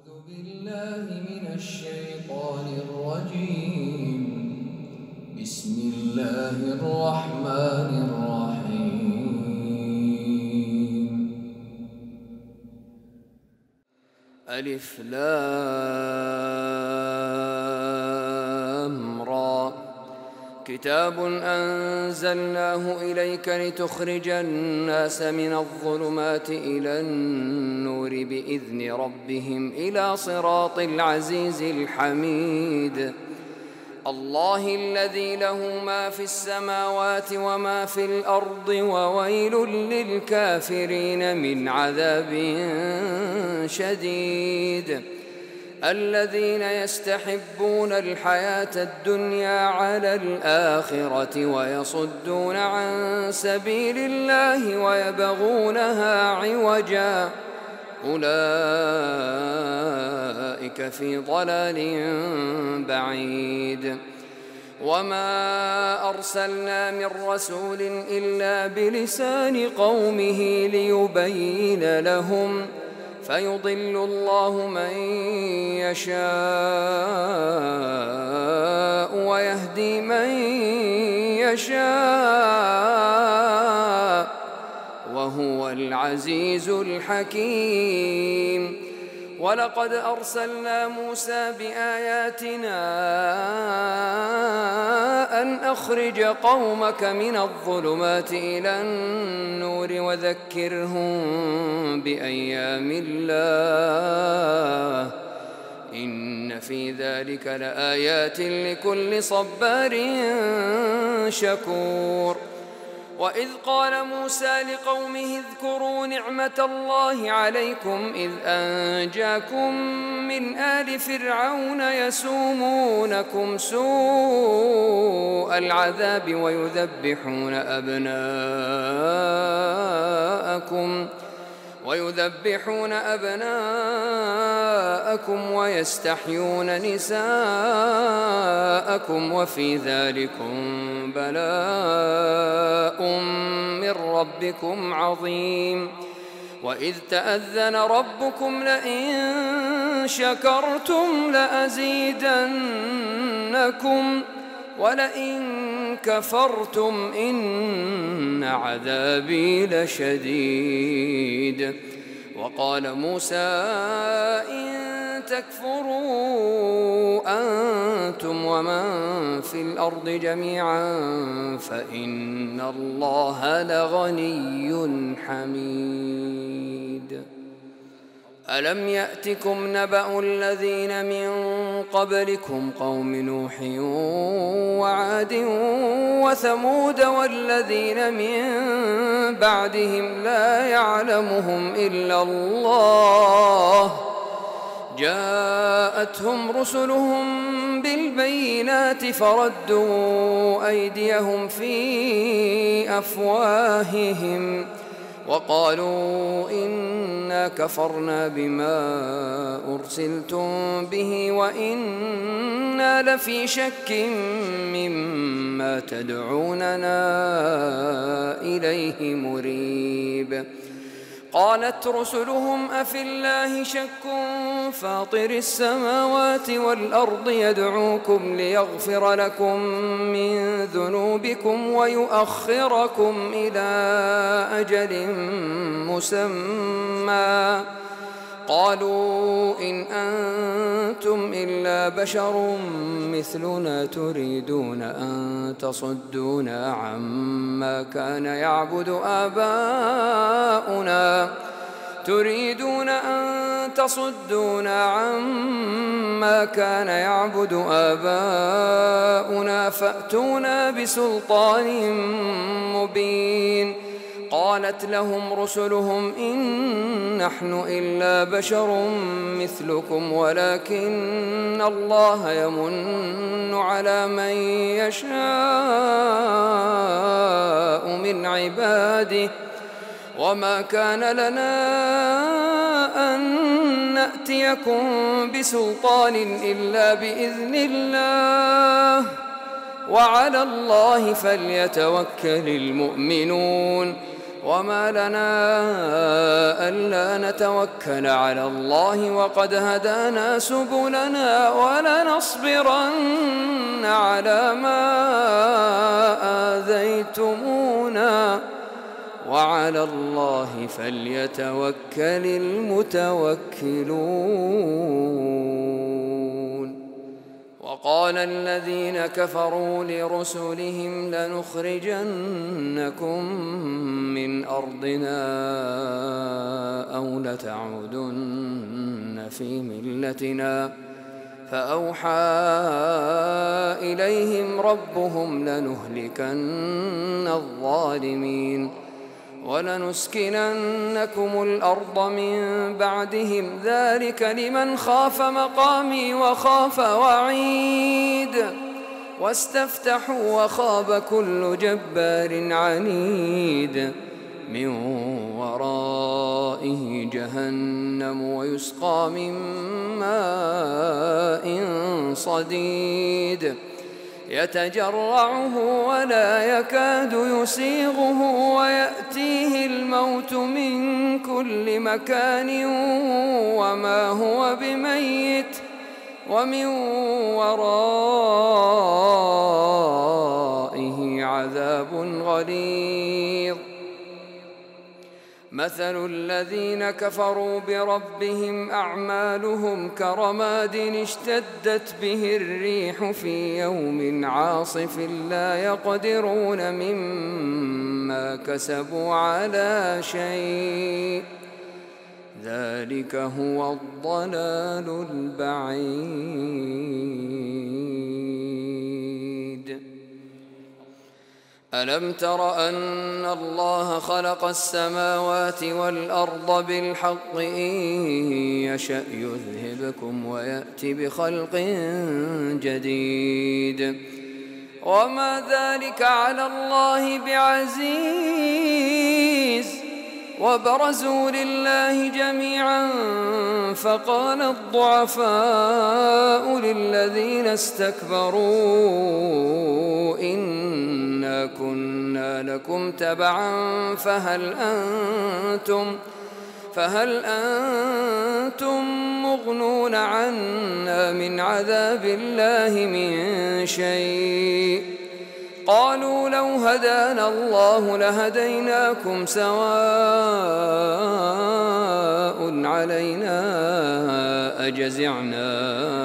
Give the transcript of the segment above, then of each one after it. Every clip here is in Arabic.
أعوذ بالله من الشيطان الرجيم. بسم الله الرحمن الرحيم. ألف لام را. كتاب أنزلناه إليك لتخرج الناس من الظلمات إلى النور بإذن ربهم إلى صراط العزيز الحميد. الله الذي له ما في السماوات وما في الأرض وويل للكافرين من عذاب شديد. الذين يستحبون الحياة الدنيا على الآخرة ويصدون عن سبيل الله ويبغونها عوجا أولئك في ضلال بعيد. وما أرسلنا من رسول إلا بلسان قومه ليبين لهم فيضل الله من يشاء ويهدي من يشاء وهو العزيز الحكيم. ولقد أرسلنا موسى بآياتنا أن أخرج قومك من الظلمات إلى النور وذكرهم بأيام الله إن في ذلك لآيات لكل صبار شكور. وإذ قال موسى لقومه اذكروا نعمة الله عليكم إذ أنجاكم من آل فرعون يسومونكم سوء العذاب ويذبحون أبناءكم ويستحيون نساءكم وفي ذلكم بلاء من ربكم عظيم. وإذ تأذن ربكم لئن شكرتم لأزيدنكم ولئن كفرتم إن عذابي لشديد. وقال موسى إن تكفروا أنتم ومن في الأرض جميعا فإن الله لغني حميد. ألم يأتكم نبأ الذين من قبلكم قوم نوح وعاد وثمود والذين من بعدهم لا يعلمهم إلا الله جاءتهم رسلهم بالبينات فردوا أيديهم في أفواههم وقالوا إنا كفرنا بما أرسلتم به وإنا لفي شك مما تدعوننا إليه مريب. قالت رسلهم أفي الله شك فاطر السماوات والأرض يدعوكم ليغفر لكم من ذنوبكم ويؤخركم إلى أجل مسمى قالوا إن أنتم إلا بشر مثلنا تريدون أن تصدونا عما كان يعبد آباؤنا فأتونا بسلطان مبين. قالت لهم رسلهم إن نحن إلا بشر مثلكم ولكن الله يمن على من يشاء من عباده وما كان لنا أن نأتيكم بسلطان إلا بإذن الله وعلى الله فليتوكل المؤمنون. وما لنا ألا نتوكل على الله وقد هدانا سبلنا ولنصبرن على ما آذيتمونا وعلى الله فليتوكل المتوكلون. وقال الذين كفروا لرسلهم لنخرجنكم من أرضنا أو لتعودن في ملتنا فأوحى إليهم ربهم لنهلكن الظالمين ولنسكننكم الأرض من بعدهم ذلك لمن خاف مقامي وخاف وعيد واستفتحوا وخاب كل جبار عنيد من ورائه جهنم ويسقى من ماء صديد يتجرعه ولا يكاد يسيغه ويأتيه الموت من كل مكان وما هو بميت ومن ورائه عذاب غليظ. مثل الذين كفروا بربهم أعمالهم كرماد اشتدت به الريح في يوم عاصف لا يقدرون مما كسبوا على شيء ذلك هو الضلال البعيد. ألم تر أن الله خلق السماوات والأرض بالحق إن يشأ يذهبكم ويأتي بخلق جديد وما ذلك على الله بعزيز. وبرزوا لله جميعا فقال الضعفاء للذين استكبروا إنا كنا لكم تبعا فهل أنتم مغنون عنا من عذاب الله من شيء قالوا لو هدانا الله لهديناكم سواء علينا أجزعنا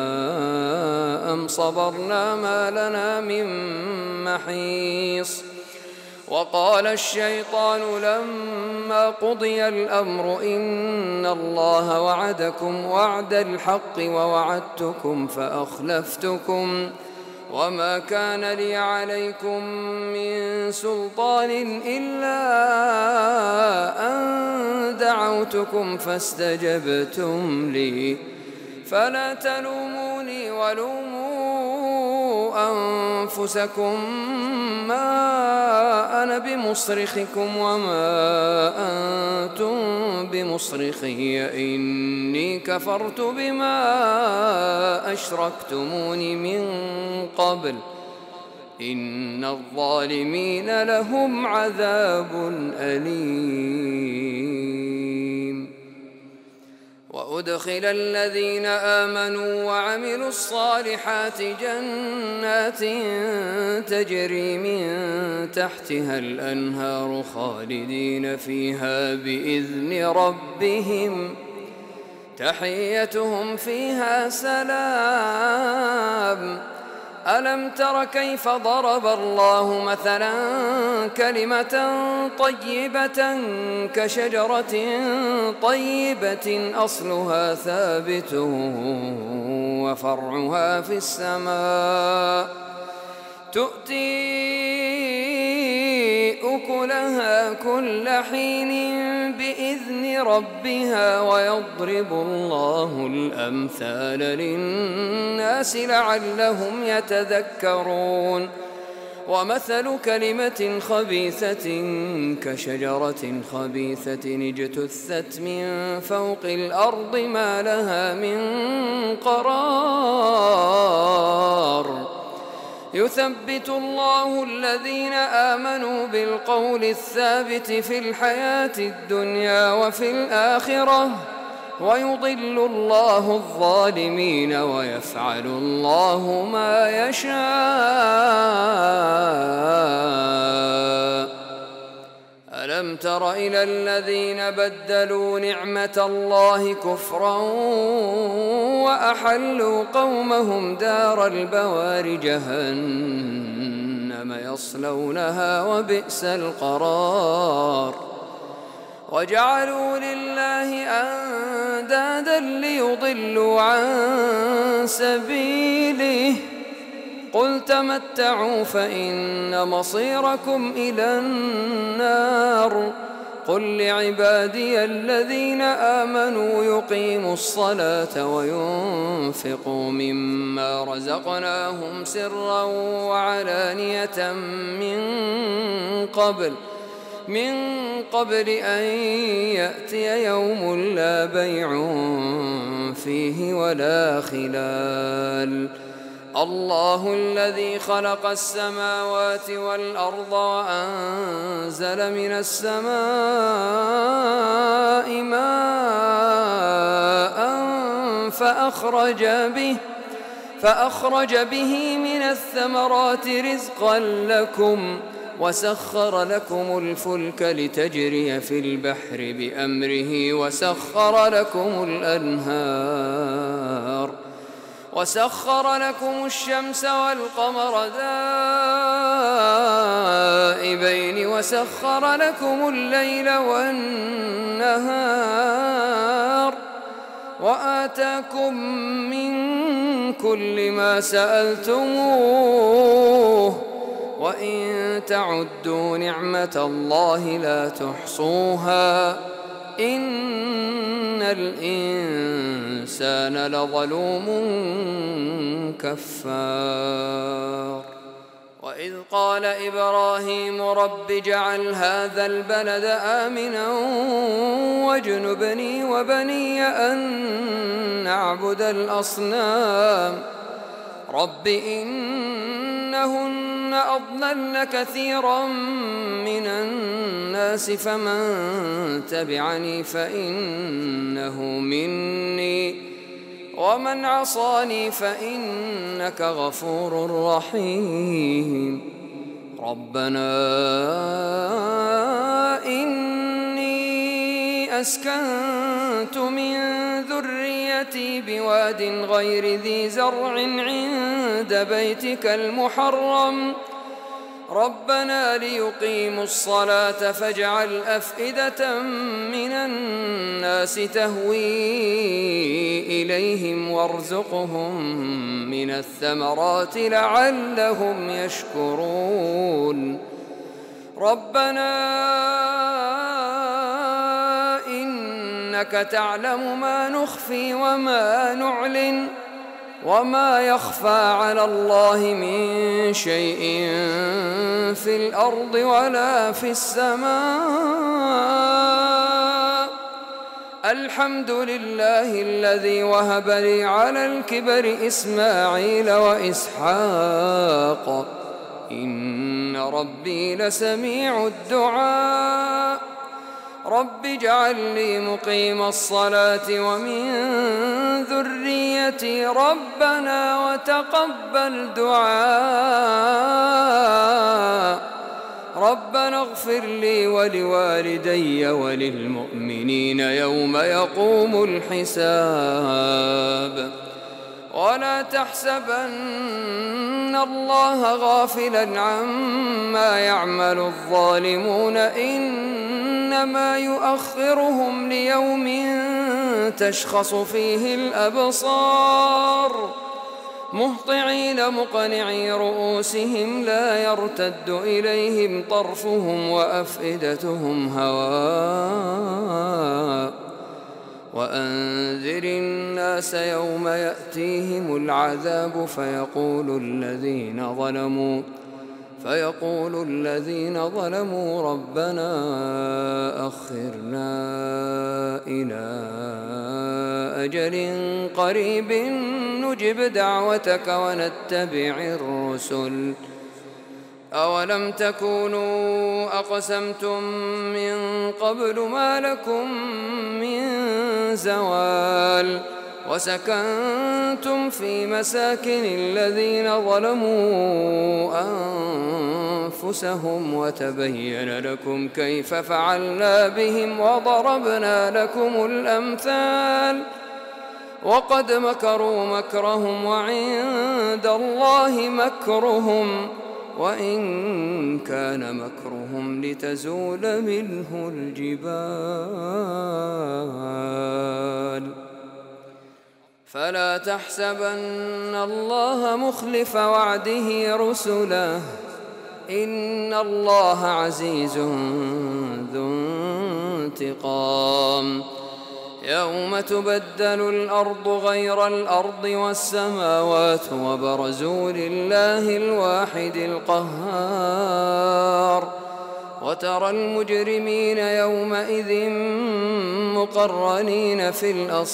أم صبرنا ما لنا من محيص. وقال الشيطان لما قضي الأمر إن الله وعدكم وعد الحق ووعدتكم فأخلفتكم وما كان لي عليكم من سلطان إلا أن دعوتكم فاستجبتم لي فلا تلوموني ولوموا أنفسكم ما أنا بمصرخكم وما أنتم بمصرخي إني كفرت بما أشركتمون من قبل إن الظالمين لهم عذاب أليم. وأدخل الذين آمنوا وعملوا الصالحات جنات تجري من تحتها الأنهار خالدين فيها بإذن ربهم تحيتهم فيها سلام. ألم تر كيف ضرب الله مثلا كلمة طيبة كشجرة طيبة أصلها ثابت وفرعها في السماء تؤتي أكلها كل حين بإذن ربها ويضرب الله الأمثال للناس لعلهم يتذكرون. ومثل كلمة خبيثة كشجرة خبيثة اجتثت من فوق الأرض ما لها من قرار يثبت الله الذين آمنوا بالقول الثابت في الحياة الدنيا وفي الآخرة ويضل الله الظالمين ويفعل الله ما يشاء. ألم تر إلى الذين بدلوا نعمة الله كفرا وأحلوا قومهم دار البوار جهنم يصلونها وبئس القرار. وجعلوا لله أندادا ليضلوا عن سبيله قل تمتعوا فإن مصيركم إلى النار. قل لعبادي الذين آمنوا يقيموا الصلاة وينفقوا مما رزقناهم سرا وعلانية من قبل أن يأتي يوم لا بيع فيه ولا خلال. الله الذي خلق السماوات والأرض وأنزل من السماء ماء فأخرج به من الثمرات رزقا لكم وسخر لكم الفلك لتجري في البحر بأمره وسخر لكم الشمس والقمر دائبين وسخر لكم الليل والنهار وآتاكم من كل ما سألتموه وإن تعدوا نعمة الله لا تحصوها إن الإنسان لظلوم كفار. وإذ قال إبراهيم رب اجعل هذا البلد آمنا واجنبني وبني أن نعبد الأصنام رب إنهن أضللن كثيرا من الناس فمن تبعني فإنه مني ومن عصاني فإنك غفور رحيم. ربنا إني أسكنت من ذريتي بواد غير ذي زرع عند بيتك المحرم ربنا ليقيموا الصلاة فاجعل أفئدة من الناس تهوي إليهم وارزقهم من الثمرات لعلهم يشكرون. ربنا إنك تعلم ما نخفي وما نعلن وما يخفى على الله من شيء في الأرض ولا في السماء. الحمد لله الذي وهب لي على الكبر إسماعيل وإسحاق إن ربي لسميع الدعاء. رب اجعل لي مقيم الصلاة ومن ذريتي ربنا وتقبل دعاء. ربنا اغفر لي ولوالدي وللمؤمنين يوم يقوم الحساب. ولا تحسبن الله غافلا عما يعمل الظالمون إنما يؤخرهم ليوم تشخص فيه الأبصار مهطعين مقنعي رؤوسهم لا يرتد إليهم طرفهم وأفئدتهم هواء. وأنذر الناس يوم يأتيهم العذاب فيقول الذين ظلموا ربنا أخرنا إلى أجل قريب نجب دعوتك ونتبع الرسل أولم تكونوا أقسمتم من قبل ما لكم من زوال وسكنتم في مساكن الذين ظلموا أنفسهم وتبين لكم كيف فعلنا بهم وضربنا لكم الأمثال وقد مكروا مكرهم وعند الله مكرهم وإن كان مكرهم لتزول منه الجبال فلا تحسبن الله مخلف وعده رسله إن الله عزيز ذو انتقام يوم تبدل الأرض غير الأرض والسماوات وبرزوا لله الواحد القهار وترى المجرمين يومئذ مقرنين في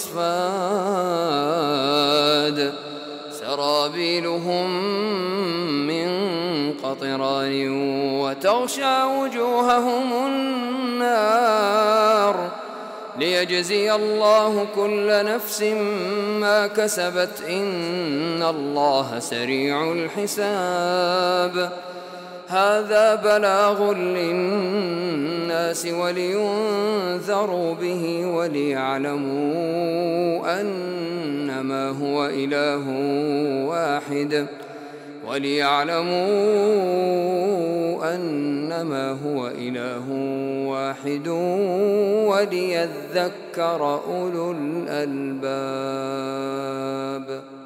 الأصفاد سرابيلهم من قطران وتغشى وجوههم النار ليجزي الله كل نفس ما كسبت إن الله سريع الحساب هذا بلاغ للناس ولينذروا به وليعلموا أنما هو إله واحد وليذكر أولو الألباب.